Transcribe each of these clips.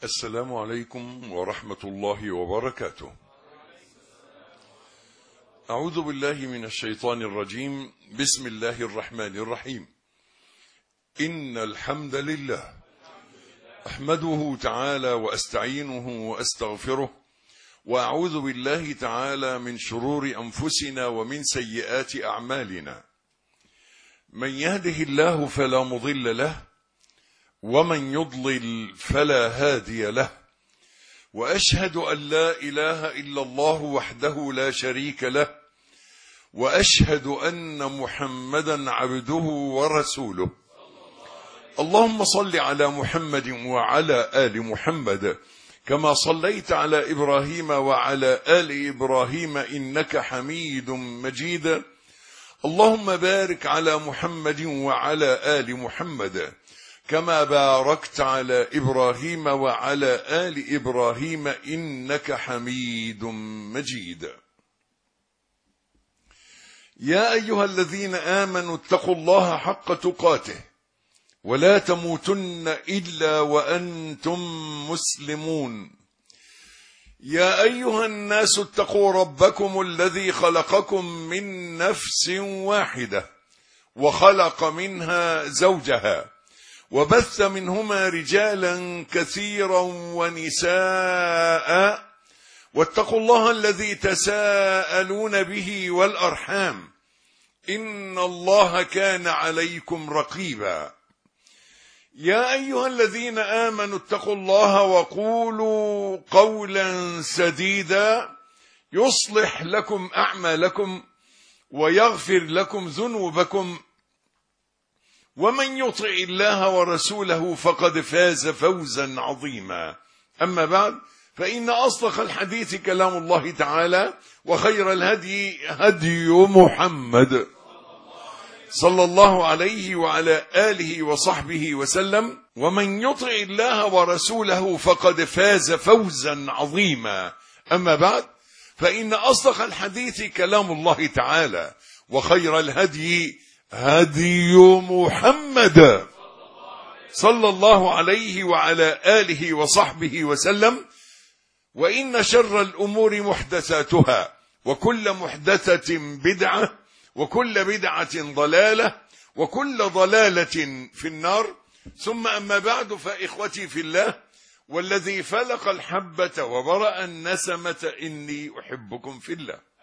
السلام عليكم ورحمة الله وبركاته. أعوذ بالله من الشيطان الرجيم. بسم الله الرحمن الرحيم. إن الحمد لله أحمده تعالى وأستعينه وأستغفره، وأعوذ بالله تعالى من شرور أنفسنا ومن سيئات أعمالنا. من يهده الله فلا مضل له، ومن يضلل فلا هادي له، وأشهد أن لا إله إلا الله وحده لا شريك له، وأشهد أن محمدا عبده ورسوله. اللهم صل على محمد وعلى آل محمد كما صليت على إبراهيم وعلى آل إبراهيم إنك حميد مجيد. اللهم بارك على محمد وعلى آل محمد كما باركت على إبراهيم وعلى آل إبراهيم إنك حميد مجيد. يا أيها الذين آمنوا اتقوا الله حق تقاته ولا تموتن إلا وأنتم مسلمون. يا أيها الناس اتقوا ربكم الذي خلقكم من نفس واحدة وخلق منها زوجها وبث منهما رجالا كثيرا ونساء، واتقوا الله الذي تساءلون به والأرحام إن الله كان عليكم رقيبا. يا أيها الذين آمنوا اتقوا الله وقولوا قولا سديدا يصلح لكم أعمالكم ويغفر لكم ذنوبكم، ومن يطع الله ورسوله فقد فاز فوزا عظيما. أما بعد، فإن أصدق الحديث كلام الله تعالى، وخير الهدي هدي محمد صلى الله عليه وعلى آله وصحبه وسلم، ومن يطع الله ورسوله فقد فاز فوزا عظيما. أما بعد، فإن أصدق الحديث كلام الله تعالى، وخير الهدي هدي محمد صلى الله عليه وعلى آله وصحبه وسلم، وإن شر الأمور محدثاتها، وكل محدثة بدعة، وكل بدعة ضلالة، وكل ضلالة في النار. ثم أما بعد، فإخوتي في الله، والذي فلق الحبة وبرأ النسمة إني أحبكم في الله،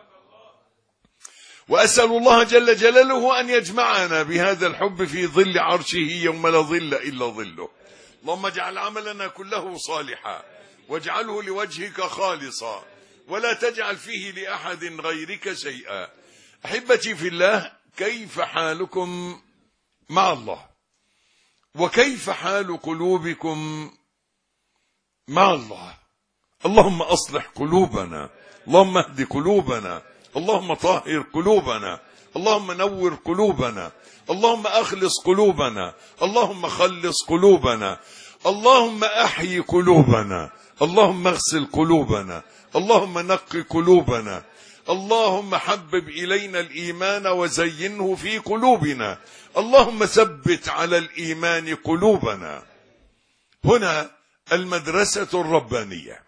وأسأل الله جل جلاله أن يجمعنا بهذا الحب في ظل عرشه يوم لا ظل إلا ظله. اللهم اجعل عملنا كله صالحا، واجعله لوجهك خالصا، ولا تجعل فيه لأحد غيرك شيئا. أحبتي في الله، كيف حالكم مع الله؟ وكيف حال قلوبكم مع الله؟ اللهم أصلح قلوبنا، اللهم اهد قلوبنا، اللهم طهر قلوبنا، اللهم نور قلوبنا، اللهم أخلص قلوبنا، اللهم خلص قلوبنا، اللهم أحيي قلوبنا، اللهم اغسل قلوبنا، اللهم نقي قلوبنا، اللهم حبب إلينا الإيمان وزينه في قلوبنا، اللهم ثبت على الإيمان قلوبنا. هنا المدرسة الربانية،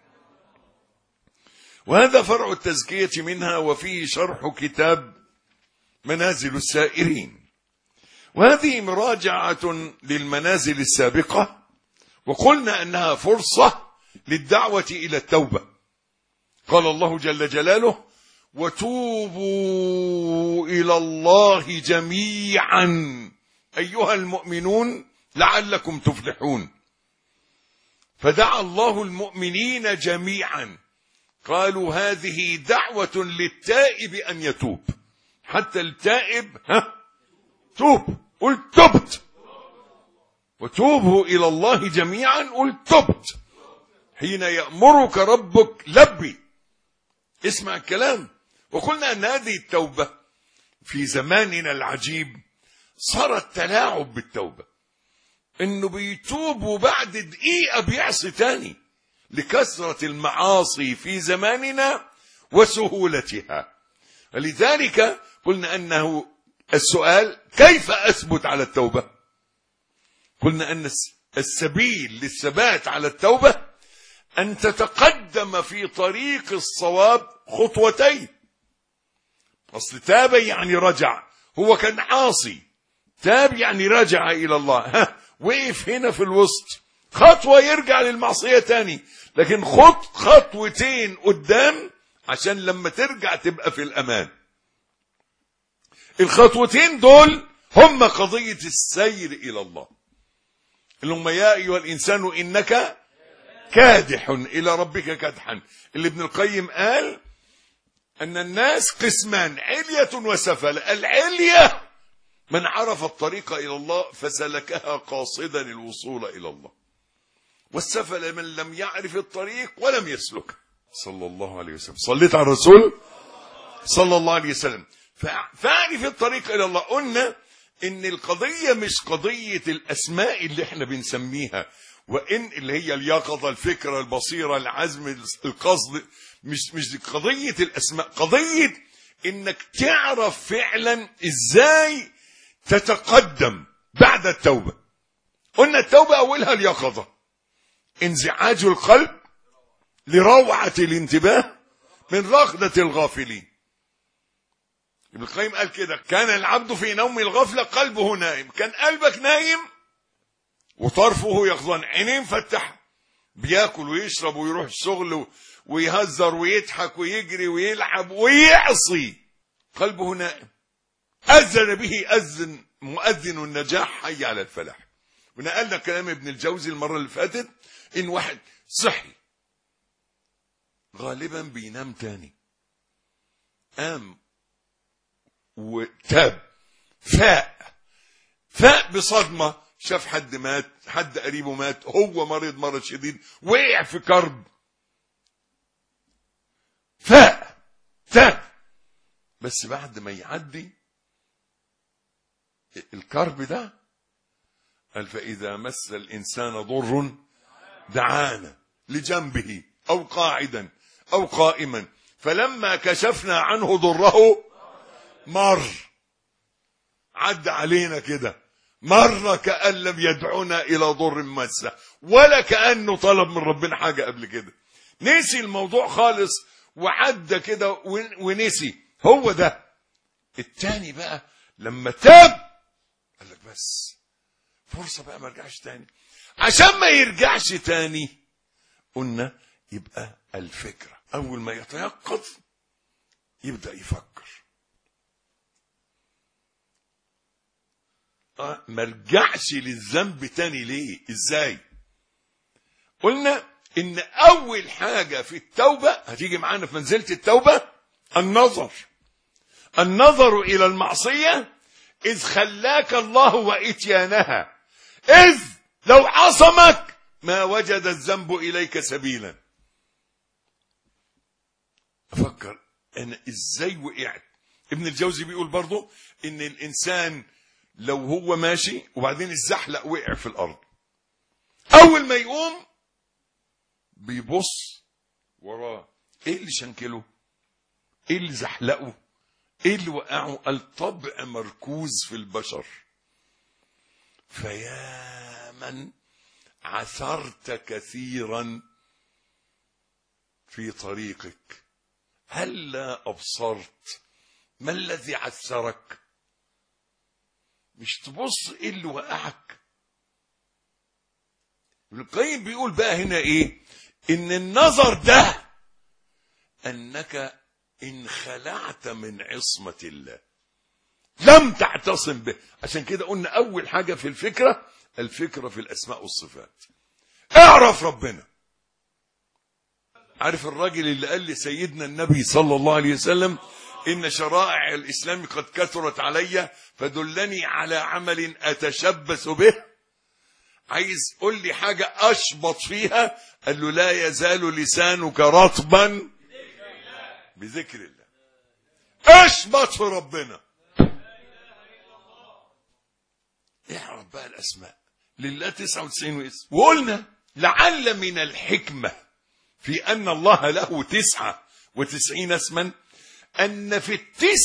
وهذا فرع التزكية منها، وفيه شرح كتاب منازل السائرين، وهذه مراجعة للمنازل السابقة، وقلنا أنها فرصة للدعوة إلى التوبة. قال الله جل جلاله: وتوبوا إلى الله جميعا أيها المؤمنون لعلكم تفلحون. فدعا الله المؤمنين جميعا، قالوا هذه دعوة للتائب أن يتوب. حتى التائب توب، قل تبت. وتوبوا إلى الله جميعا، قل تبت. حين يأمرك ربك لبي، اسمع الكلام. وقلنا أن هذه التوبة في زماننا العجيب صارت تلاعب بالتوبة، إنه بيتوب وبعد دقيقة بيعصي تاني، لكثرة المعاصي في زماننا وسهولتها. فلذلك قلنا أنه السؤال: كيف أثبت على التوبة؟ قلنا أن السبيل للثبات على التوبة أن تتقدم في طريق الصواب خطوتين. أصل تاب يعني رجع، هو كان عاصي، تاب يعني رجع إلى الله، وقف هنا في الوسط خطوة يرجع للمعصية تاني، لكن خطوتين قدام عشان لما ترجع تبقى في الأمان. الخطوتين دول هم قضية السير إلى الله، اللي هم يا أيها الإنسان إنك كادح إلى ربك كدحا. اللي ابن القيم قال أن الناس قسمان، علية وسفل. العلية من عرف الطريق إلى الله فسلكها قاصدا الوصول إلى الله، والسفل من لم يعرف الطريق ولم يسلكه. صلى الله عليه وسلم. صليت على الرسول صلى الله عليه وسلم. فاعرف الطريق إلى الله. قلنا إن القضية مش قضية الأسماء اللي احنا بنسميها، وإن اللي هي اليقظة، الفكرة، البصيرة، العزم، القصد، مش قضية الأسماء، قضية إنك تعرف فعلا إزاي تتقدم بعد التوبة. قلنا التوبة أولها اليقظة، انزعاج القلب لروعة الانتباه من رغدة الغافلين. ابن القيم قال كده: كان العبد في نوم الغفلة قلبه نائم. كان قلبك نايم وطرفه يقظان، عينين فتح، بياكل ويشرب ويروح الشغل ويهزر ويضحك ويجري ويلعب ويعصي، قلبه نائم. أذن به أذن مؤذن النجاح حي على الفلاح. ونقلنا كلام ابن الجوزي المرة اللي فاتت إن واحد صحي غالبا بينام تاني، قام وتاب، فاق بصدمة، شاف حد مات، حد قريبه مات، هو مرض شديد، وقع في كرب، تاب. بس بعد ما يعدي الكرب ده قال: فإذا مس الإنسان ضر دعانا لجنبه أو قاعدا أو قائما فلما كشفنا عنه ضره عد علينا كده مرة كأن لم يدعونا إلى ضر مسه، ولا كأنه طلب من ربنا حاجة قبل كده. نسي الموضوع خالص وعدى كده ونسي. هو ده. التاني بقى لما تاب قال لك بس فرصة بقى ما يرجعش تاني. عشان ما يرجعش تاني قلنا يبقى الفكرة، أول ما يتيقظ يبدأ يفكر. ما رجعش للذنب تاني ليه؟ ازاي؟ قلنا ان اول حاجة في التوبة هتيجي معانا في منزلة التوبة النظر الى المعصية اذ خلاك الله واتيانها، اذ لو عصمك ما وجد الذنب اليك سبيلا. افكر انا ازاي وقعت. ابن الجوزي بيقول برضو ان الانسان لو هو ماشي وبعدين الزحلق وقع في الارض، اول ما يقوم بيبص وراه، ايه اللي شنكله، ايه اللي زحلقه، ايه اللي وقعه؟ الطبع مركوز في البشر. فيا من عثرت كثيرا في طريقك، هلا ابصرت ما الذي عثرك؟ مش تبص ايه اللي وقعك. ابن القيم بيقول بقى هنا ايه؟ ان النظر ده انك انخلعت من عصمة الله، لم تعتصم به. عشان كده قلنا اول حاجة في الفكرة في الاسماء والصفات. اعرف ربنا. عارف الراجل اللي قال لسيدنا النبي صلى الله عليه وسلم: إن شرائع الإسلام قد كثرت علي فدلني على عمل أتشبث به. عايز قل لي حاجة أشبط فيها؟ قال له: لا يزال لسانك رطبا بذكر الله. اشبط في ربنا. اعرف بقى الأسماء لله 99 اسم. وقلنا لعل من الحكمة في أن الله له 99 اسما أن في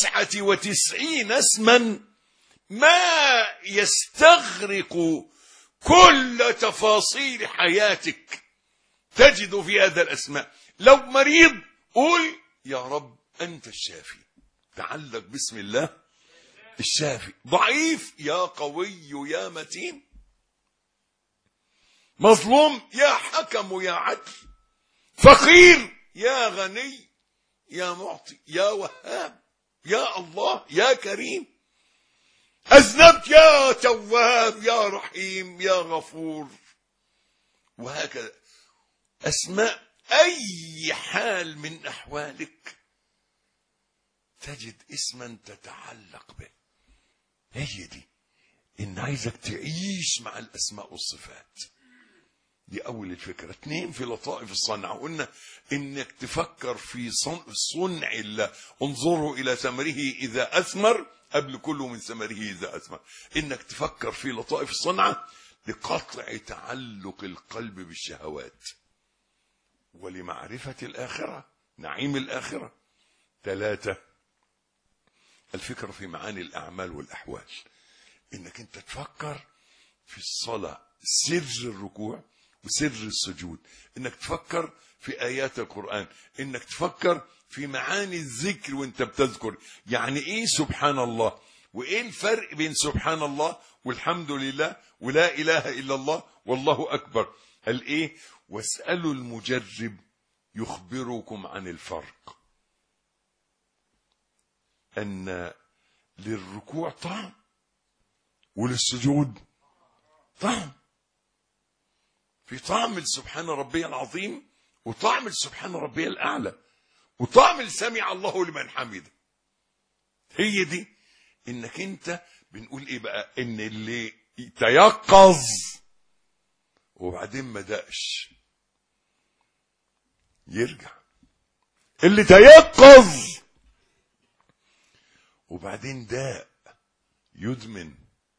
99 اسما ما يستغرق كل تفاصيل حياتك تجد في هذا الأسماء. لو مريض قول يا رب أنت الشافي، تعلق باسم الله الشافي. ضعيف يا قوي يا متين. مظلوم يا حكم يا عدل. فقير يا غني يا معطي يا وهاب يا الله يا كريم. أذنبت يا تواب يا رحيم يا غفور. وهكذا أسماء أي حال من أحوالك تجد اسما تتعلق به. هي دي إن عايزك تعيش مع الأسماء والصفات. دي أول الفكرة. 2 في لطائف الصنع، قلنا إنك تفكر في صنع الله. انظروا إلى ثمره إذا أثمر قبل كله من ثمره إذا أثمر. إنك تفكر في لطائف الصنعة لقطع تعلق القلب بالشهوات ولمعرفة الآخرة، نعيم الآخرة. 3 الفكرة في معاني الأعمال والأحوال. إنك أنت تفكر في الصلاة سر الركوع وسر السجود. إنك تفكر في آيات القرآن. إنك تفكر في معاني الذكر وانت بتذكر. يعني إيه سبحان الله، وإيه الفرق بين سبحان الله والحمد لله ولا إله إلا الله والله أكبر. قال إيه؟ واسألوا المجرب يخبركم عن الفرق. أن للركوع طعم وللسجود طعم. في طعم لسبحان ربي العظيم، وطعم لسبحان ربي الأعلى، وطعم لسمع الله لمن حمده. هي دي انك انت بنقول ايه بقى؟ ان اللي تيقظ وبعدين ما دقش يرجع. اللي تيقظ وبعدين داء يدمن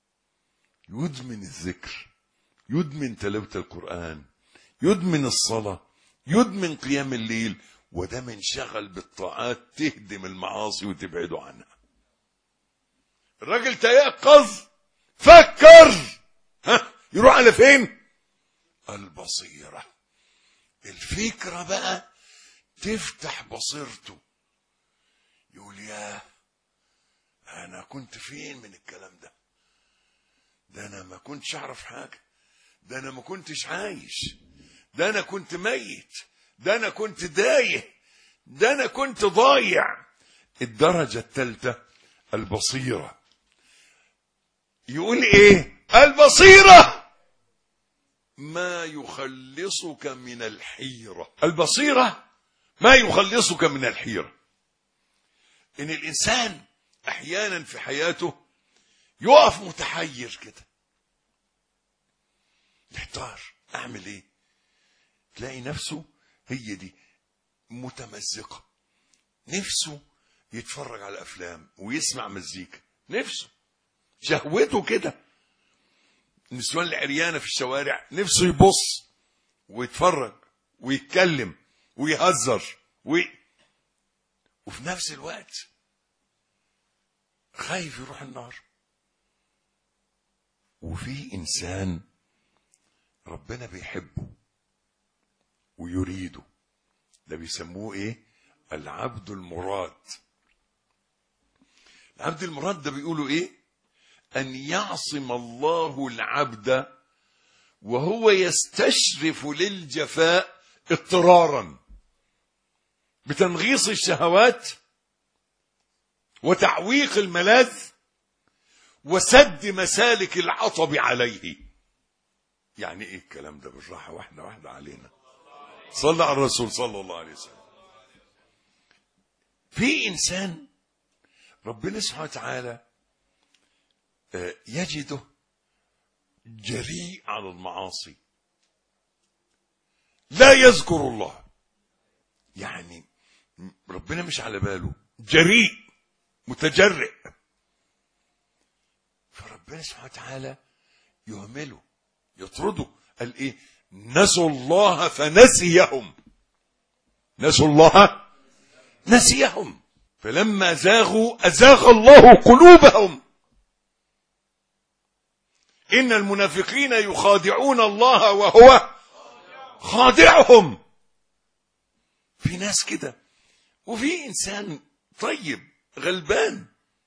الذكر، يدمن تلاوة القرآن، يدمن الصلاة، يدمن قيام الليل. وده منشغل بالطاعات تهدم المعاصي وتبعده عنها. الراجل تيقظ فكر، يروح على فين؟ البصيرة. الفكرة بقى تفتح بصيرته، يقول يا أنا كنت فين من الكلام ده؟ ده أنا ما كنتش أعرف حاجة، ده أنا ما كنتش عايش، ده أنا كنت ميت، ده أنا كنت دايه، ده أنا كنت ضايع. الدرجة الثالثة البصيرة. يقول إيه؟ البصيرة ما يخلصك من الحيرة. البصيرة ما يخلصك من الحيرة. إن الإنسان أحيانا في حياته يقف متحير كده، يحتار أعمل إيه؟ تلاقي نفسه هي دي متمزقة، نفسه يتفرج على أفلام ويسمع مزيكا، نفسه شهوته كده. النسوان العريانة في الشوارع نفسه يبص ويتفرج ويتكلم ويهزر وفي نفس الوقت خايف يروح النار. وفي إنسان ربنا بيحبه ويريده، ده بيسموه إيه؟ العبد المراد. العبد المراد ده بيقولوا إيه؟ أن يعصم الله العبد وهو يستشرف للجفاء اضطرارا بتنغيص الشهوات وتعويق الملاذ وسد مسالك العطب عليه. يعني ايه الكلام ده؟ بالراحة واحدة واحدة علينا. صلى على الرسول صلى الله عليه وسلم. في إنسان ربنا سبحانه وتعالى يجده جريء على المعاصي، لا يذكر الله، يعني ربنا مش على باله، جريء متجرئ. فربنا سبحانه وتعالى يهمله يطرده. قال ايه؟ نسوا الله فنسيهم. نسوا الله نسيهم. فلما زاغوا أزاغ الله قلوبهم. إن المنافقين يخادعون الله وهو خادعهم. في ناس كده، وفي إنسان طيب غلبان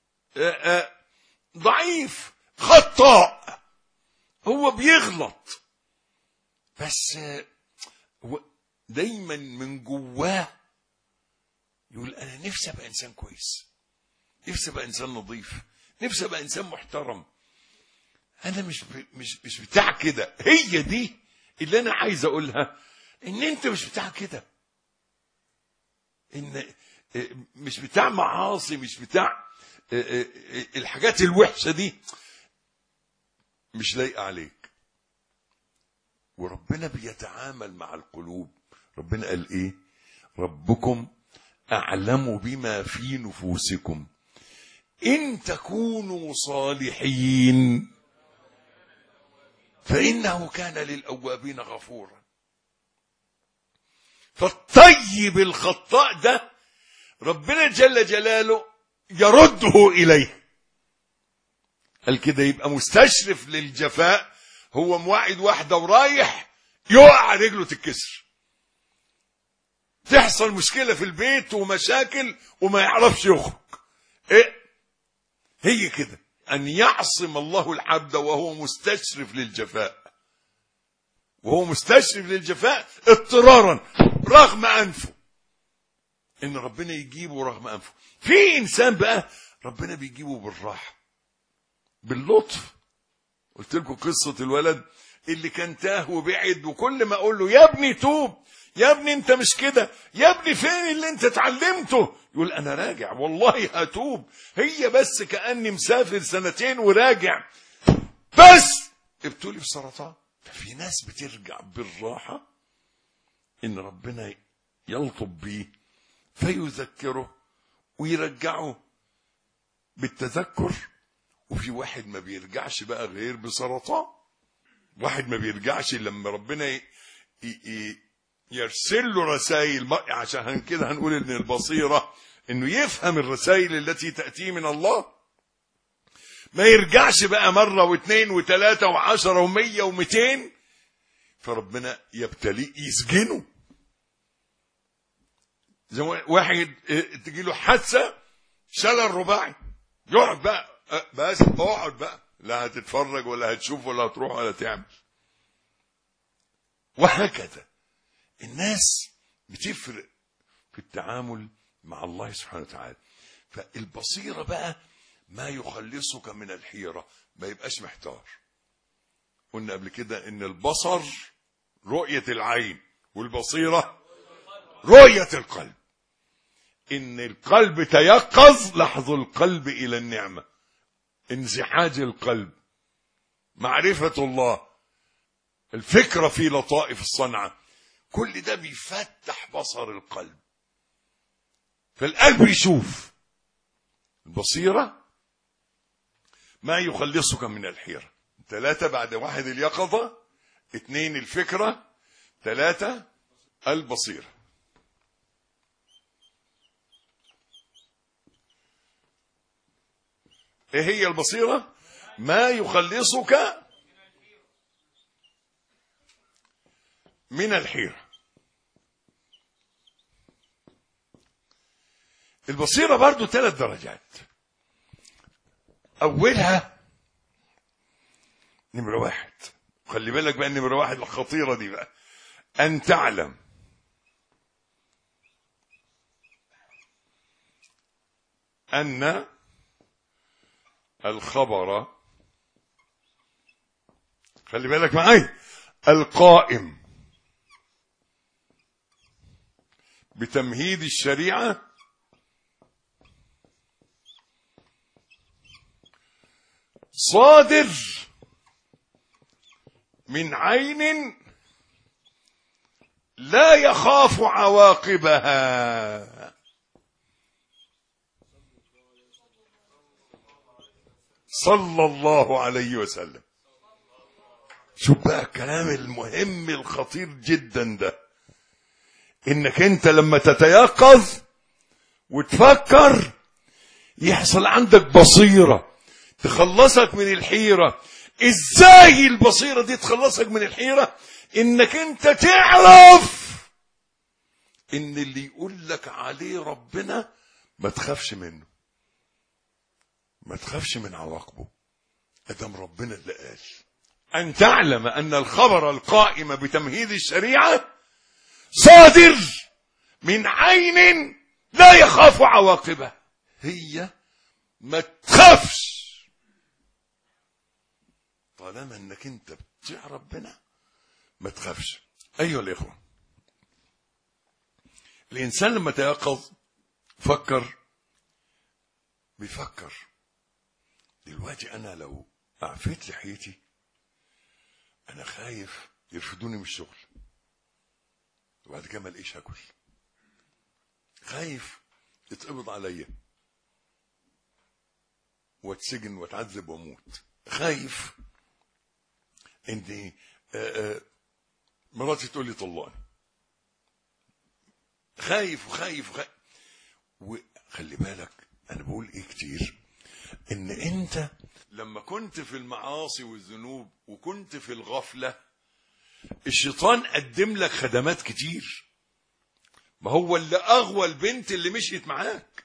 ضعيف خطاء، هو بيغلط بس هو دايما من جواه يقول أنا نفسي أبقى إنسان كويس، نفسي أبقى إنسان نظيف، نفسي أبقى إنسان محترم. أنا مش بتاع كده. هي دي اللي أنا عايز أقولها، إن أنت مش بتاع كده، إن مش بتاع معاصي، مش بتاع الحاجات الوحشة دي، مش لايقة عليك. وربنا بيتعامل مع القلوب. ربنا قال إيه؟ ربكم أعلم بما في نفوسكم إن تكونوا صالحين فإنه كان للأوابين غفورا. فالطيب الخطاء ده ربنا جل جلاله يرده إليه. قال كده يبقى مستشرف للجفاء، هو موعد واحدة ورايح يقع رجله تتكسر، تحصل مشكلة في البيت ومشاكل وما يعرفش يخرج. ايه هي كده، أن يعصم الله العبد وهو مستشرف للجفاء، وهو مستشرف للجفاء اضطرارا رغم أنفه، إن ربنا يجيبه رغم أنفه. في إنسان بقى ربنا بيجيبه بالراحة باللطف. قلت لكم قصة الولد اللي كان تاه وبعد، وكل ما أقول له يا ابني توب، يا ابني انت مش كده، يا ابني فين اللي انت اتعلمته، يقول انا راجع والله هتوب، هي بس كأني مسافر 2 وراجع، بس ابتلي بسرطان. ففي ناس بترجع بالراحة ان ربنا يلطف بيه فيذكره ويرجعه بالتذكر. وفي واحد ما بيرجعش بقى غير بسرطان، واحد ما بيرجعش لما ربنا يرسل له رسائل. عشان كده هنقول ان البصيرة انه يفهم الرسائل التي تأتي من الله، ما يرجعش بقى مرة واثنين وثلاثة وعشرة ومية ومئتين، فربنا يبتليه يسجنه. زي واحد تجي له حادثة شلل رباعي، يقعد بقى بس اقعد بقى، لا هتتفرج ولا هتشوف ولا هتروح ولا تعمل. وهكذا الناس بتفرق في التعامل مع الله سبحانه وتعالى. فالبصيرة بقى ما يخلصك من الحيرة، ما يبقاش محتار. قلنا قبل كده ان البصر رؤية العين، والبصيرة رؤية القلب. ان القلب تيقظ، لحظ القلب الى النعمة، انزعاج القلب، معرفة الله، الفكرة في لطائف الصنعة، كل ده بيفتح بصر القلب، فالقلب يشوف. البصيرة ما يخلصك من الحيرة. 3 بعد 1 اليقظة، 2 الفكرة، 3 البصيرة. ايه هي البصيرة؟ ما يخلصك من الحيرة. البصيرة برضو 3 درجات. أولها نمرة 1، خلي بالك بقى نمرة 1 الخطيرة دي بقى، أن تعلم أن الخبر، خلي بالك معي، القائم بتمهيد الشريعة صادر من عين لا يخاف عواقبها. صلى الله عليه وسلم. شوف بقى الكلام المهم الخطير جدا ده، انك انت لما تتيقظ وتفكر يحصل عندك بصيرة تخلصك من الحيرة. ازاي البصيرة دي تخلصك من الحيرة؟ انك انت تعرف ان اللي يقول لك عليه ربنا ما تخافش منه، ما تخافش من عواقبه، ادم ربنا اللي قال. ان تعلم ان الخبر القائم بتمهيد الشريعة صادر من عين لا يخاف عواقبه، هي ما تخافش طالما انك انت بتطيع ربنا، ما تخافش. ايها الاخوه، الانسان لما تيقظ بيفكر دلوقتي انا لو اعفيت لحيتي انا خايف يرفدوني من الشغل وبعد كده ما الاقيش اكل، خايف يتقبض عليا واتسجن واتعذب واموت، خايف ان مراتي تقول لي طلقني، خايف وخلي بالك انا بقول ايه كتير، ان انت لما كنت في المعاصي والذنوب وكنت في الغفلة الشيطان قدم لك خدمات كتير، ما هو اللي اغوى البنت اللي مشيت معاك،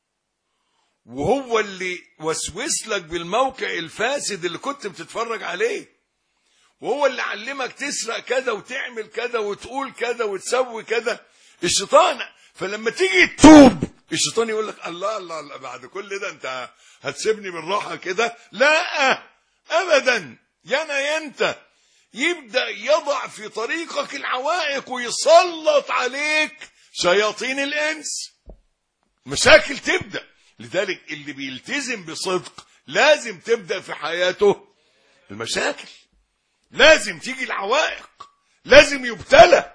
وهو اللي وسوس لك بالموقع الفاسد اللي كنت بتتفرج عليه، وهو اللي علمك تسرق كذا وتعمل كذا وتقول كذا وتسوي كذا الشيطان. فلما تيجي تتوب الشيطان يقول لك الله بعد كل ده انت هتسيبني بالراحه كده؟ لا ابدا، يا انت يبدا يضع في طريقك العوائق ويسلط عليك شياطين الانس، مشاكل تبدا. لذلك اللي بيلتزم بصدق لازم تبدا في حياته المشاكل، لازم تيجي العوائق، لازم يبتلى.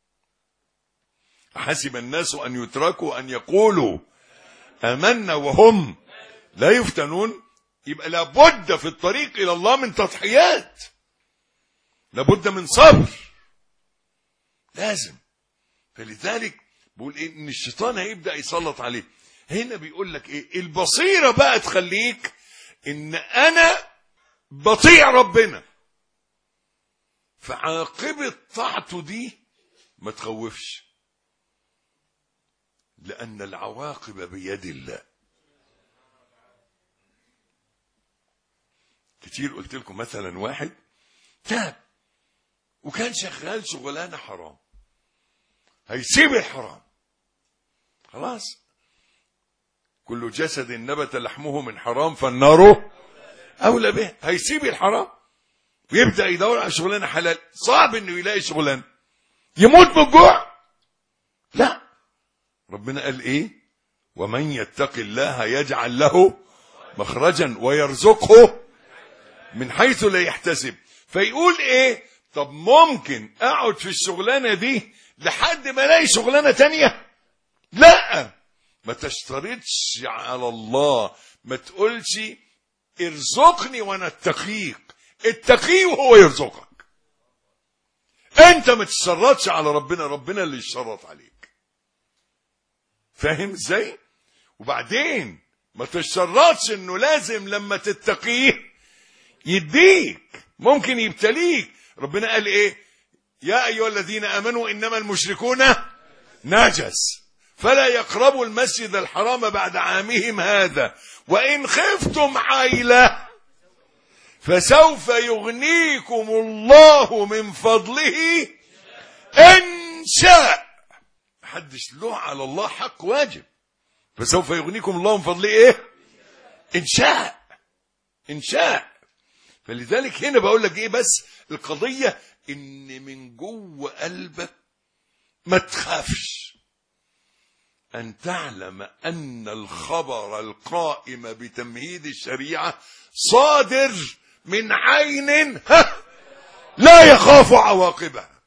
حسب الناس أن يتركوا أن يقولوا آمنا وهم لا يفتنون. يبقى لابد في الطريق إلى الله من تضحيات، لابد من صبر، لازم. فلذلك بقول إيه؟ إن الشيطان هيبدأ يسلط عليه. هنا بيقول لك إيه؟ البصيرة بقى تخليك إن أنا بطيع ربنا، فعاقبة طاعته دي ما تخوفش، لأن العواقب بيد الله. كتير قلت لكم مثلا واحد تاب وكان شغال شغلانة حرام، هيسيب الحرام خلاص، كل جسد نبت لحمه من حرام فالنار أولى به، هيسيب الحرام ويبدأ يدور على شغلانة حلال. صعب انه يلاقي شغلانة، يموت من الجوع؟ لا، ربنا قال ايه؟ ومن يتق الله يجعل له مخرجا ويرزقه من حيث لا يحتسب. فيقول ايه؟ طب ممكن اقعد في الشغلانة دي لحد ما الاقي شغلانة تانية؟ لا، ما تشترطش على الله، ما تقولش ارزقني وانا اتقيك، اتقيه وهو يرزقك. انت ما تشترطش على ربنا، ربنا اللي يشترط عليك. فاهم ازاي؟ وبعدين ما تشترطش انه لازم لما تتقيه يديك، ممكن يبتليك. ربنا قال ايه؟ يا ايها الذين امنوا انما المشركون نجس فلا يقربوا المسجد الحرام بعد عامهم هذا وان خفتم عيلة فسوف يغنيكم الله من فضله ان شاء. محدش له على الله حق واجب، فسوف يغنيكم الله من فضله ايه؟ ان شاء، ان شاء. فلذلك هنا بقول لك ايه؟ بس القضية ان من جوه قلبك ما تخافش، ان تعلم ان الخبر القائم بتمهيد الشريعة صادر من عين لا يخاف عواقبها.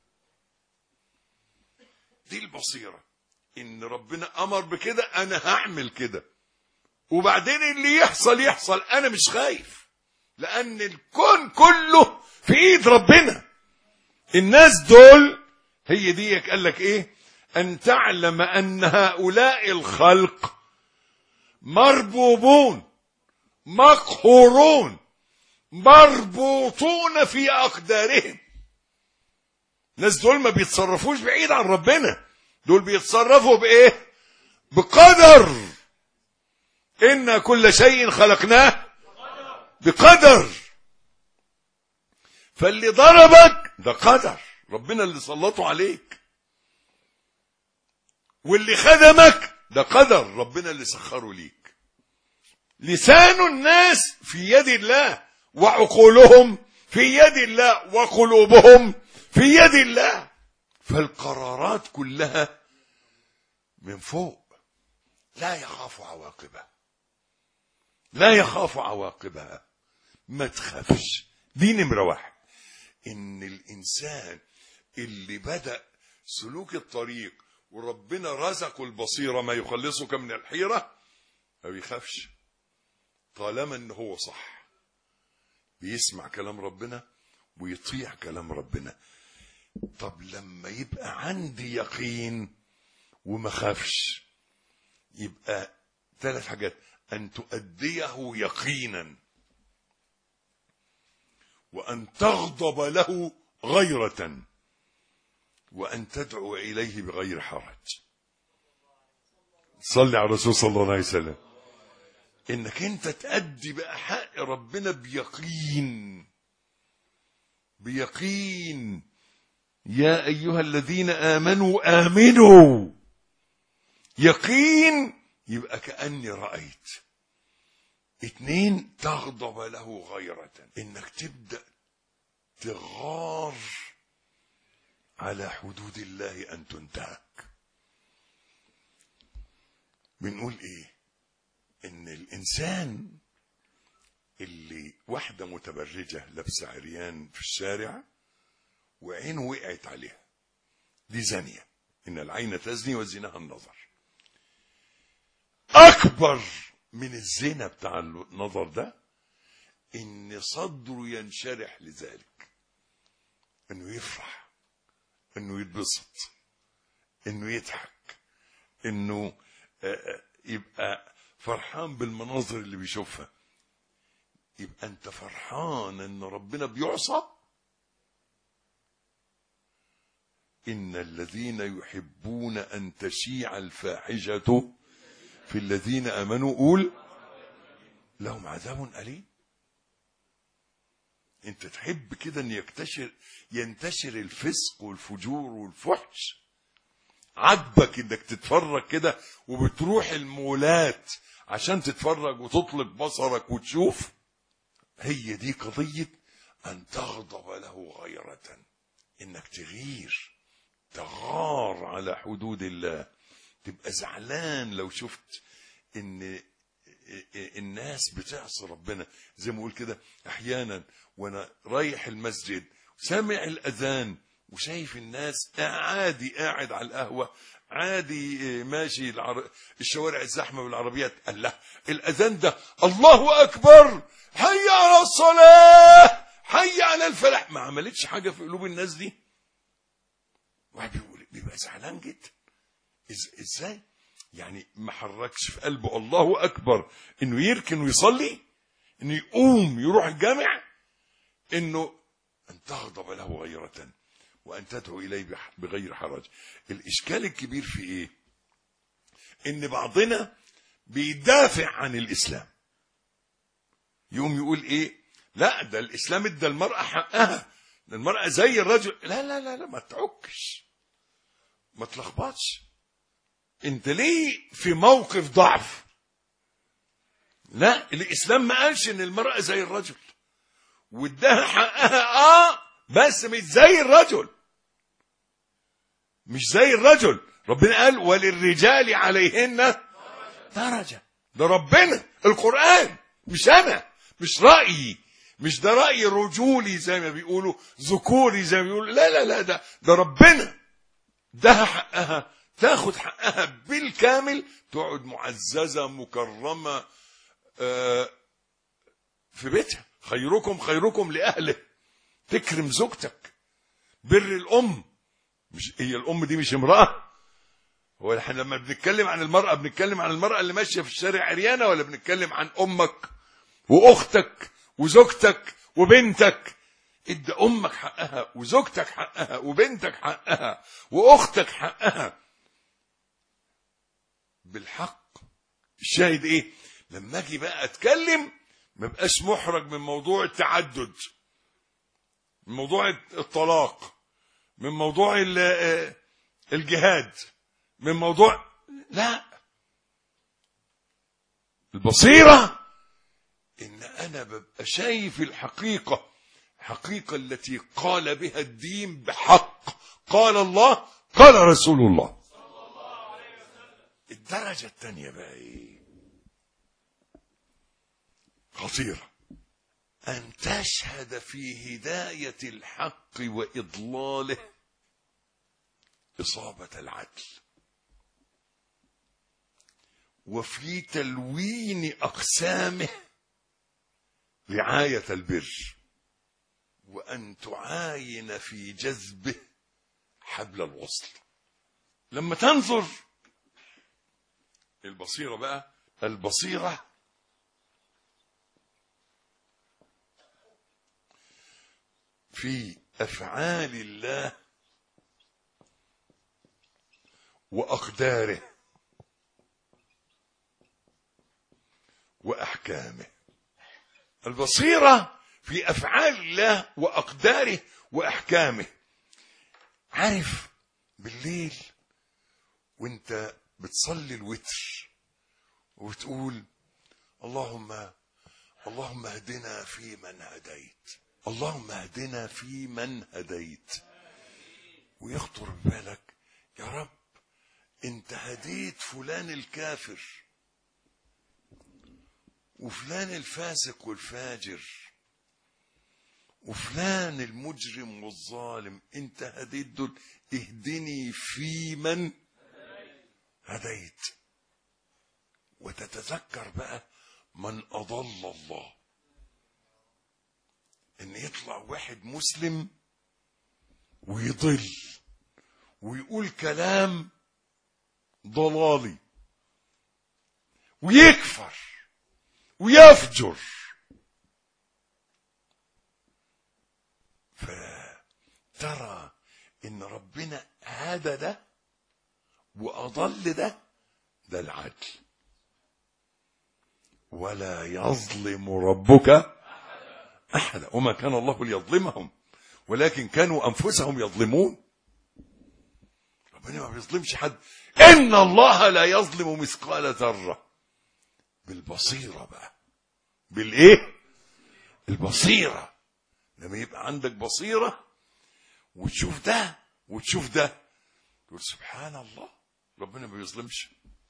دي البصيرة، ان ربنا امر بكده انا هعمل كده، وبعدين اللي يحصل يحصل، انا مش خايف، لان الكون كله في ايد ربنا. الناس دول هي دي قال لك ايه؟ ان تعلم ان هؤلاء الخلق مربوبون مقهورون مربوطون في أقدارهم. الناس دول ما بيتصرفوش بعيد عن ربنا، دول بيتصرفوا بإيه؟ بقدر. إن كل شيء خلقناه بقدر. فاللي ضربك ده قدر ربنا اللي سلطه عليك، واللي خدمك ده قدر ربنا اللي سخره ليك. لسان الناس في يد الله، وعقولهم في يد الله، وقلوبهم في يد الله. فالقرارات كلها من فوق، لا يخاف عواقبها، لا يخاف عواقبها. ما تخافش. دي نمرة واحد. ان الانسان اللي بدأ سلوك الطريق وربنا رزقه البصيرة ما يخلصك من الحيرة ما بيخافش، طالما ان هو صح بيسمع كلام ربنا ويطيع كلام ربنا. طب لما يبقى عندي يقين وما خافش، يبقى 3 حاجات: أن تؤديه يقينا، وأن تغضب له غيرة، وأن تدعو إليه بغير حرج. صلي على الرسول صلى الله عليه وسلم. إنك أنت تأدي بقى حق ربنا بيقين. بيقين. يا أيها الذين آمنوا آمنوا. يقين. يبقى كأني رأيت. 2 تغضب له غيرة، إنك تبدأ تغار على حدود الله أن تنتهك. بنقول إيه؟ إن الإنسان اللي واحدة متبرجة لابسة عريان في الشارع وعينه وقعت عليها، دي زانية. إن العين تزني وزناها النظر. أكبر من الزنا بتاع النظر ده إن صدره ينشرح لذلك، إنه يفرح، إنه يتبسط، إنه يضحك، إنه يبقى فرحان بالمناظر اللي بيشوفها. يبقى أنت فرحان إن ربنا بيعصى. إن الذين يحبون أن تشيع الفاحشة في الذين آمنوا قول لهم عذاب أليم. أنت تحب كده أن ينتشر الفسق والفجور والفحش. عجبك إنك تتفرج كده وبتروح المولات عشان تتفرج وتطلق بصرك وتشوف. هي دي قضية أن تغضب له غيرة، إنك تغير، تغار على حدود الله. تبقى زعلان لو شفت ان الناس بتعصي ربنا. زي ما اقول كده احيانا وانا رايح المسجد سامع الاذان وشايف الناس عادي قاعد على القهوه عادي ماشي الشوارع الزحمه بالعربيات. الله، الاذان ده الله اكبر، حي على الصلاه، حي على الفلاح. ما عملتش حاجه في قلوب الناس دي. واحد بيبقى زعلان جدا. ازاي يعني ما حركش في قلبه الله اكبر انه يركن ويصلي، انه يقوم يروح الجامع، انه ان تغضب له غيرة وان تدعو اليه بغير حرج. الاشكال الكبير في ايه؟ ان بعضنا بيدافع عن الاسلام، يقوم يقول ايه؟ لا ده الاسلام ادى المرأة حقها، ده المرأة زي الرجل. لا لا لا لا، ما تعكش، ما تلخبطش. انت ليه في موقف ضعف؟ لا، الاسلام ما قالش ان المرأة زي الرجل، واداها حقها بس مش زي الرجل، مش زي الرجل. ربنا قال وللرجال عليهن درجة. ده ربنا، القرآن، مش انا، مش رأيي، مش ده رأي رجولي زي ما بيقولوا، ذكوري زي ما بيقولوا. لا لا لا، ده ربنا ده حقها، تاخد حقها بالكامل، تقعد معززة مكرمة في بيتها. خيركم خيركم لأهله. تكرم زوجتك. بر الأم. مش هي الأم دي مش امرأة؟ هو احنا لما بنتكلم عن المرأة بنتكلم عن المرأة اللي ماشية في الشارع عريانة، ولا بنتكلم عن أمك وأختك وزوجتك وبنتك، ادى امك حقها وزوجتك حقها وبنتك حقها واختك حقها بالحق. الشاهد ايه؟ لما اجي بقى اتكلم ما بقاش محرج من موضوع التعدد، من موضوع الطلاق، من موضوع الجهاد، من موضوع، لا، البصيرة ان انا ببقى شايف الحقيقة التي قال بها الدين بحق، قال الله قال رسول الله. الدرجة الثانية بقى ايه؟ خطيرة، ان تشهد في هداية الحق واضلاله اصابة العدل، وفي تلوين اقسامه رعاية البر، وأن تعاين في جذبه حبل الوصل. لما تنظر البصيرة بقى، البصيرة في أفعال الله وأقداره وأحكامه. البصيرة في أفعال الله وأقداره وأحكامه. عارف بالليل وانت بتصلي الوتر وتقول اللهم اهدنا فيمن هديت، اللهم اهدنا فيمن هديت، ويخطر ببالك يا رب انت هديت فلان الكافر وفلان الفاسق والفاجر وفلان المجرم والظالم، انت هديت دول، اهدني فيمن هديت. وتتذكر بقى من أضل الله، ان يطلع واحد مسلم ويضل ويقول كلام ضلالي ويكفر ويفجر، فترى ان ربنا هدى ده واضل ده العدل. ولا يظلم ربك احدا وما كان الله ليظلمهم ولكن كانوا انفسهم يظلمون. ربنا ما بيظلمش حد. ان الله لا يظلم مثقال ذره. بالبصيره بقى، بالايه؟ البصيره. لما يبقى عندك بصيره وتشوف ده وتشوف ده تقول سبحان الله، ربنا ما بيظلمش.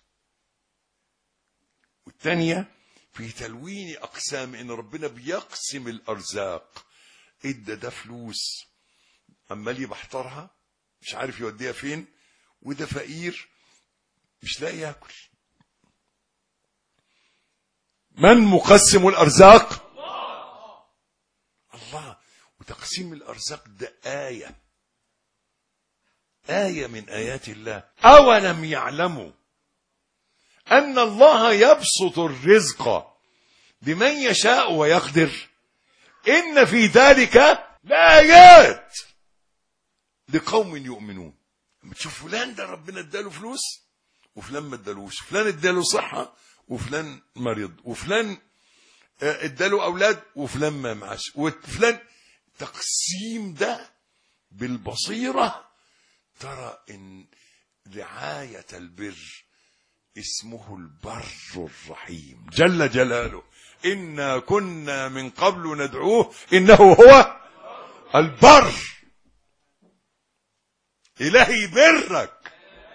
والثانيه في تلوين اقسام، ان ربنا بيقسم الارزاق. ادى ده فلوس عمال يبحترها مش عارف يوديها فين، وده فقير مش لاقي ياكل. من مقسم الارزاق؟ الله. وتقسيم الارزاق ده آية من آيات الله. أولم يعلموا أن الله يبسط الرزق لمن يشاء ويقدر إن في ذلك لآيات لقوم يؤمنون. لما تشوف فلان ده ربنا اداله فلوس وفلان ما ادالوش، فلان اداله صحة وفلان مريض، وفلان اداله أولاد وفلان ما معاش، وفلان تقسيم ده بالبصيرة ترى إن رعاية البر اسمه البر الرحيم جل جلاله. إنا كنا من قبل ندعوه إنه هو البر. إلهي برك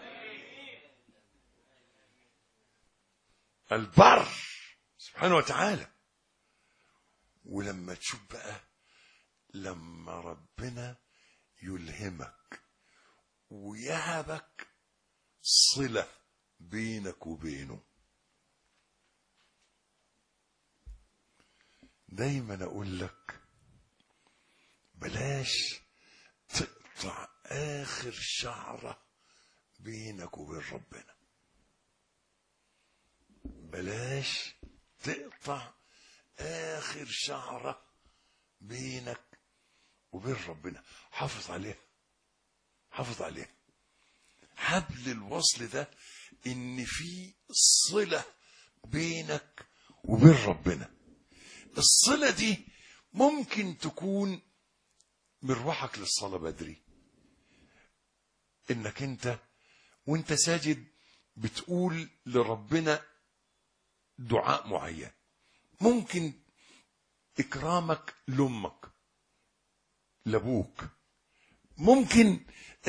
البر سبحانه وتعالى. ولما تشوف بقى لما ربنا يلهمك ويهبك صلة بينك وبينه. دايما اقول لك بلاش تقطع اخر شعرة بينك وبين ربنا، بلاش تقطع اخر شعرة بينك وبين ربنا. حافظ عليه، حافظ عليه. حبل الوصل ده ان في صلة بينك وبين ربنا. الصلة دي ممكن تكون مروحك للصلاة بدري، انك انت وانت ساجد بتقول لربنا دعاء معين. ممكن اكرامك لامك، لابوك. ممكن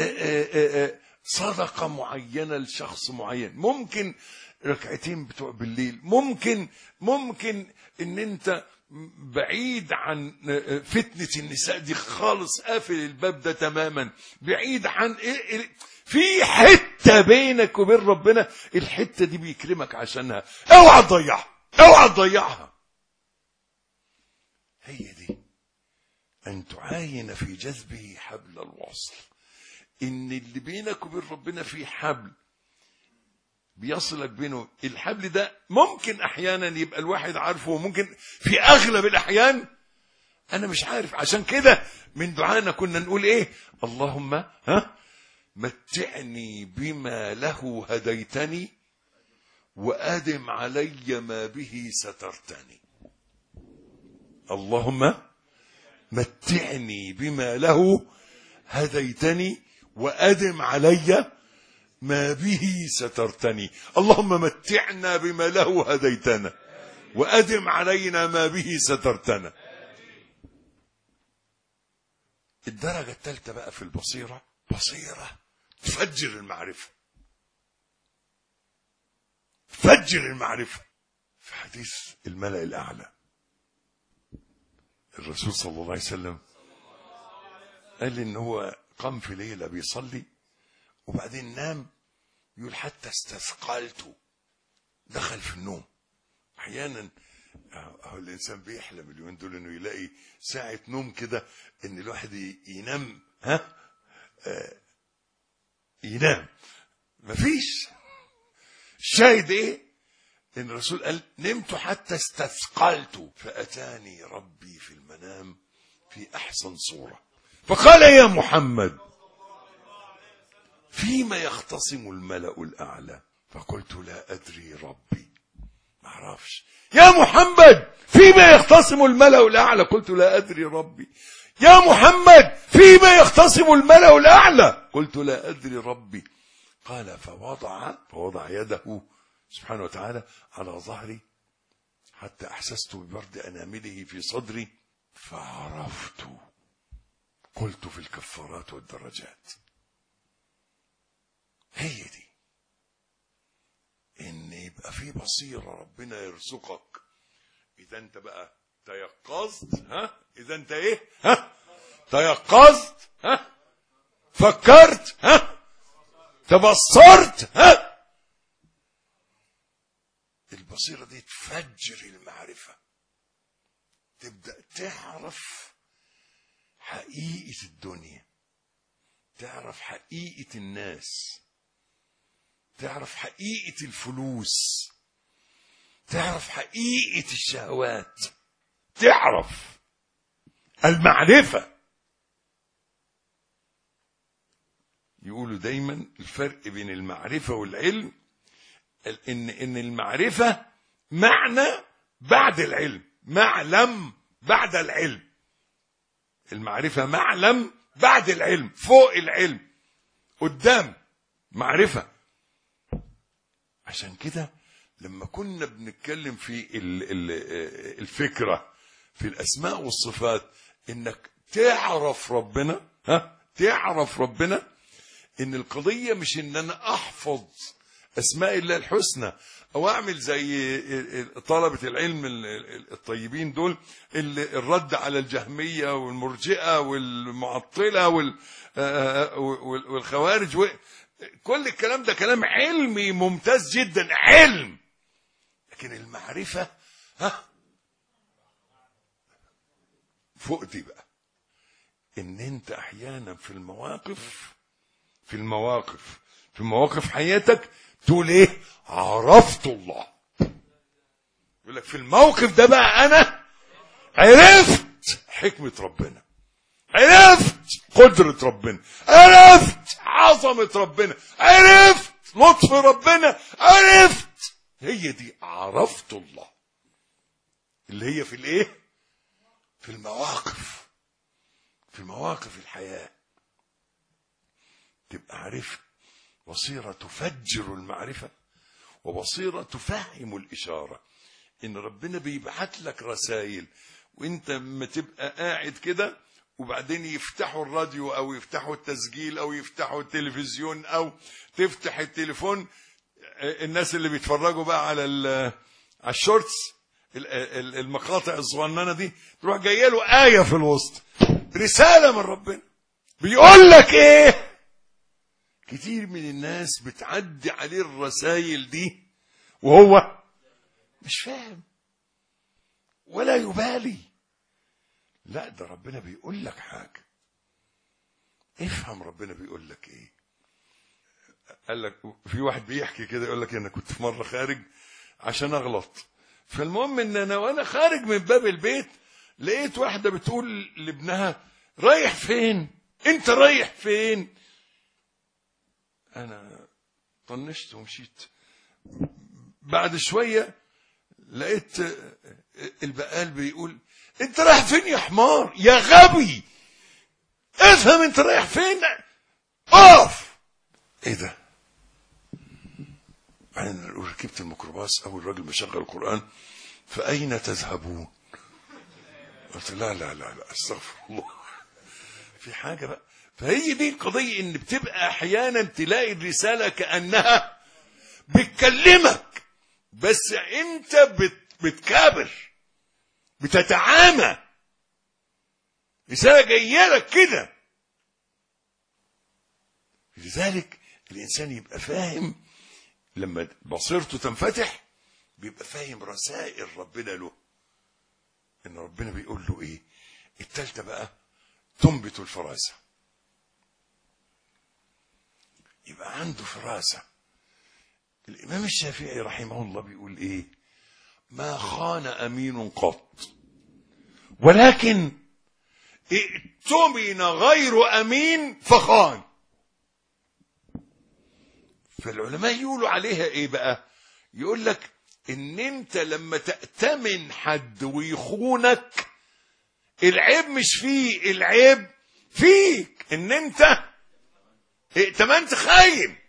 صدقة معينة لشخص معين. ممكن ركعتين بتوع بالليل. ممكن ان انت بعيد عن فتنة النساء دي خالص، قافل الباب ده تماما، بعيد عن في حتة بينك وبين ربنا، الحتة دي بيكرمك عشانها. اوعى تضيعها، اوعى تضيعها. هي دي ان تعاين في جذبه حبل الوصل، ان اللي بينك وبين ربنا في حبل بيصلك بينه. الحبل ده ممكن احيانا يبقى الواحد عارفه، وممكن في اغلب الاحيان انا مش عارف. عشان كده من دعانا كنا نقول ايه؟ اللهم متعني بما له هديتني وادم علي ما به سترتني. اللهم متعني بما له هديتني وادم علي ما به سترتني. اللهم متعنا بما له هديتنا وادم علينا ما به سترتنا. الدرجة الثالثة بقى في البصيرة، بصيرة تفجر المعرفة. فجر المعرفة. في حديث الملأ الأعلى الرسول صلى الله عليه وسلم قال إن هو قام في ليلة بيصلي وبعدين نام، يقول حتى استثقلته، دخل في النوم. احيانا الانسان بيحلم اليومين دول انه يلاقي ساعة نوم كده ان الواحد ينام، ينام مفيش. الشاهد ايه؟ ان الرسول قال نمت حتى استثقلت فاتاني ربي في المنام في احسن صورة فقال يا محمد فيما يختصم الملأ الأعلى؟ فقلت لا أدري ربي، ما أعرفش. يا محمد فيما يختصم الملأ الأعلى؟ قلت لا أدري ربي. يا محمد فيما يختصم الملأ الأعلى؟ قلت لا أدري ربي. قال فوضع يده سبحانه وتعالى على ظهري حتى أحسست ببرد أنامله في صدري فعرفت. قلت في الكفارات والدرجات. هي دي ان يبقى في بصيرة، ربنا يرزقك. اذا انت بقى تيقظت، اذا انت ايه، تيقظت، فكرت، تبصرت، البصيرة دي تفجر المعرفة. تبدأ تعرف حقيقة الدنيا، تعرف حقيقة الناس، تعرف حقيقة الفلوس، تعرف حقيقة الشهوات، تعرف المعرفة. يقولوا دايما الفرق بين المعرفة والعلم ان المعرفة معنى بعد العلم، معلم بعد العلم. المعرفة معلم بعد العلم، فوق العلم، قدام معرفة. عشان كده لما كنا بنتكلم في الفكرة في الأسماء والصفات، إنك تعرف ربنا، تعرف ربنا، إن القضية مش إن أنا أحفظ أسماء الله الحسنى أو أعمل زي طلبة العلم الطيبين دول الرد على الجهمية والمرجئة والمعطلة والخوارج. كل الكلام ده كلام علمي ممتاز جدا، علم. لكن المعرفة فوق دي بقى، ان انت احيانا في مواقف حياتك تقول ايه؟ عرفت الله. يقول لك في الموقف ده بقى انا عرفت عرفت حكمة ربنا، عرفت قدرة ربنا، عرفت عظمة ربنا، عرفت لطف ربنا، عرفت. هي دي عرفت الله، اللي هي في الايه؟ في المواقف، في مواقف الحياة تبقى عارف. بصيرة تفجر المعرفة، وبصيرة تفهم الإشارة. إن ربنا بيبعت لك رسائل وإنت ما تبقى قاعد كده، وبعدين يفتحوا الراديو أو يفتحوا التسجيل أو يفتحوا التلفزيون أو تفتح التليفون. الناس اللي بيتفرجوا بقى على الشورتس، المقاطع الصغننة دي، تروح جايه له آية في الوسط، رسالة من ربنا بيقول لك إيه. كتير من الناس بتعدي عليه الرسائل دي وهو مش فاهم ولا يبالي. لا، ده ربنا بيقول لك حاجة، افهم ربنا بيقول لك ايه. قال لك في واحد بيحكي كده، يقول لك انا كنت في مرة خارج عشان اغلط، فالمهم ان انا وانا خارج من باب البيت لقيت واحدة بتقول لابنها رايح فين؟ انت رايح فين؟ انا طنشت ومشيت. بعد شوية لقيت البقال بيقول انت رايح فين يا حمار يا غبي؟ افهم انت رايح فين، اقف. ايه ده؟ بعدين ركبت الميكروباص، اول راجل مشغل القرآن، فاين تذهبون؟ قلت لا لا لا لا استغفر الله، في حاجة بقى. فهي دي القضية، ان بتبقى احيانا تلاقي الرسالة كأنها بتكلمك، بس انت بتكابر، بتتعامى. رسالة جاية لك كده. لذلك الإنسان يبقى فاهم، لما بصيرته تنفتح بيبقى فاهم رسائل ربنا له، إن ربنا بيقول له إيه. التالتة بقى تنبت الفراسة، يبقى عنده فراسة. الإمام الشافعي رحمه الله بيقول إيه؟ ما خان أمين قط، ولكن ائتمن غير أمين فخان. فالعلماء يقولوا عليها إيه بقى؟ يقول لك إن أنت لما تأتمن حد ويخونك، العيب مش فيه، العيب فيك، إن أنت ائتمنت خاين.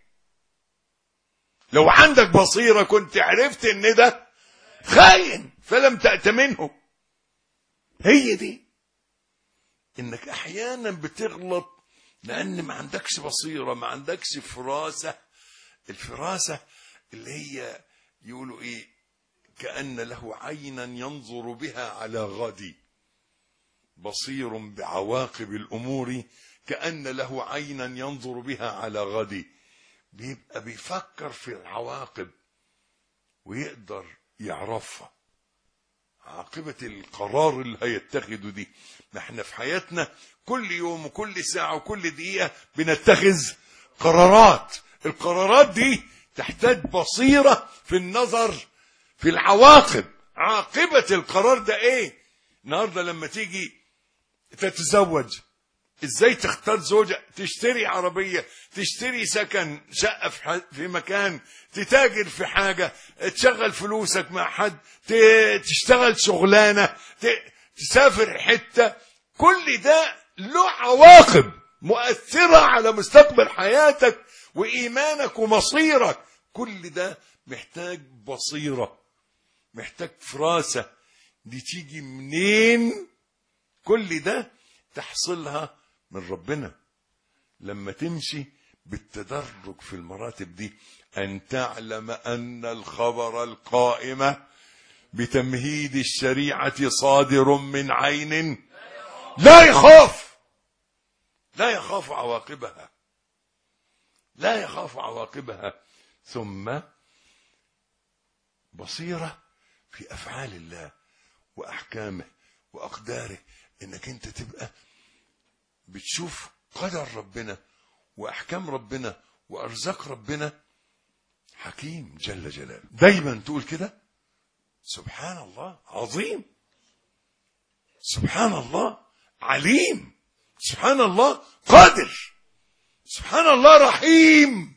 لو عندك بصيرة كنت عرفت إن ده خاين فلم تأتمنه. هي دي، إنك أحيانا بتغلط لأن ما عندكش بصيرة، ما عندكش فراسة. الفراسة اللي هي يقولوا إيه؟ كأن له عينا ينظر بها على غد، بصير بعواقب الأمور كأن له عينا ينظر بها على غد. بيبقى بيفكر في العواقب ويقدر يعرفها، عاقبة القرار اللي هيتخذه دي. نحن في حياتنا كل يوم وكل ساعة وكل دقيقة بنتخذ قرارات. القرارات دي تحتاج بصيرة في النظر في العواقب. عاقبة القرار ده ايه؟ النهاردة لما تيجي تتزوج، ازاي تختار زوجة؟ تشتري عربية، تشتري سكن، شقة في مكان، تتاجر في حاجة، تشغل فلوسك مع حد، تشتغل شغلانة، تسافر حتة. كل ده له عواقب مؤثرة على مستقبل حياتك وإيمانك ومصيرك. كل ده محتاج بصيرة، محتاج فراسة. دي تيجي منين؟ كل ده تحصلها من ربنا لما تمشي بالتدرج في المراتب دي. أن تعلم أن الخبر القائم بتمهيد الشريعة صادر من عين لا يخاف عواقبها، لا يخاف عواقبها. ثم بصيرة في أفعال الله وأحكامه وأقداره، إنك أنت تبقى بتشوف قدر ربنا وأحكام ربنا وأرزاق ربنا. حكيم جل جلاله، دايما تقول كده سبحان الله عظيم، سبحان الله عليم، سبحان الله قادر، سبحان الله رحيم،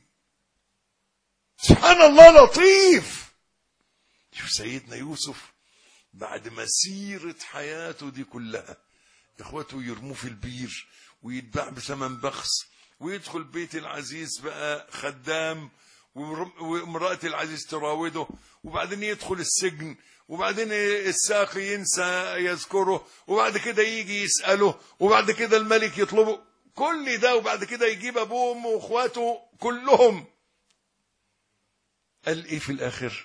سبحان الله لطيف. شوف سيدنا يوسف بعد مسيرة حياته دي كلها، اخوته يرموه في البير ويتباع بثمن بخس، ويدخل بيت العزيز بقى خدام، وامرأة العزيز تراوده، وبعدين يدخل السجن، وبعدين الساقي ينسى يذكره، وبعد كده يجي يسأله، وبعد كده الملك يطلبه، كل ده، وبعد كده يجيب ابوه وامه واخواته كلهم. قال ايه في الاخر؟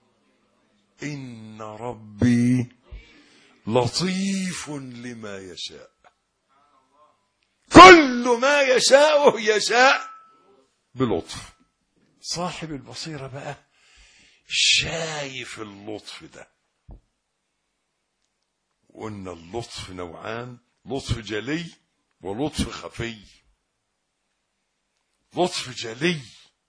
ان ربي لطيف لما يشاء. كل ما يشاء بلطف. صاحب البصيرة بقى شايف اللطف ده. وقلنا اللطف نوعان، لطف جلي ولطف خفي. لطف جلي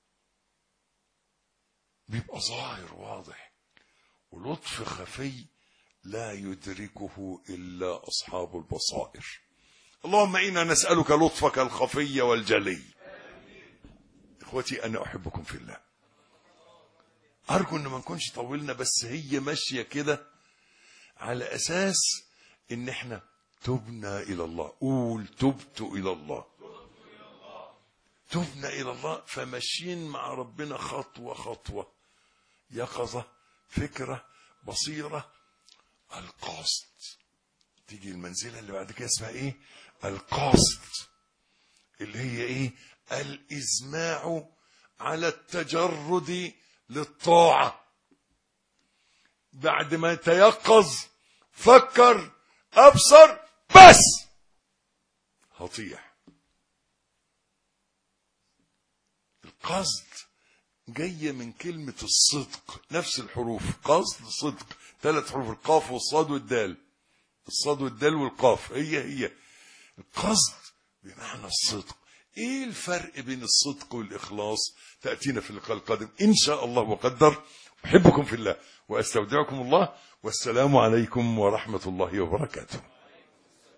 بيبقى ظاهر واضح، ولطف خفي لا يدركه إلا أصحاب البصائر. اللهم إنا نسألك لطفك الخفي والجلي. إخوتي أنا أحبكم في الله. أرجو أن ما نكونش طولنا، بس هي ماشية كده على أساس إن إحنا تبنا إلى الله. قول تبت إلى الله، تبنا إلى الله، فماشيين مع ربنا خطوة خطوة، يقظة، فكرة، بصيرة، القصد. تيجي المنزلة اللي بعد كده اسمها إيه؟ القصد، اللي هي إيه؟ الإزماع على التجرد للطاعة. بعد ما تيقظ فكر أبصر بس هطيع. القصد جاية من كلمة الصدق، نفس الحروف، قصد صدق، 3 حروف، القاف والصاد والدال، الصاد والدال والقاف، هي القصد بمعنى الصدق. ايه الفرق بين الصدق والإخلاص؟ تأتينا في اللقاء القادم إن شاء الله وقدر. أحبكم في الله وأستودعكم الله، والسلام عليكم ورحمة الله وبركاته.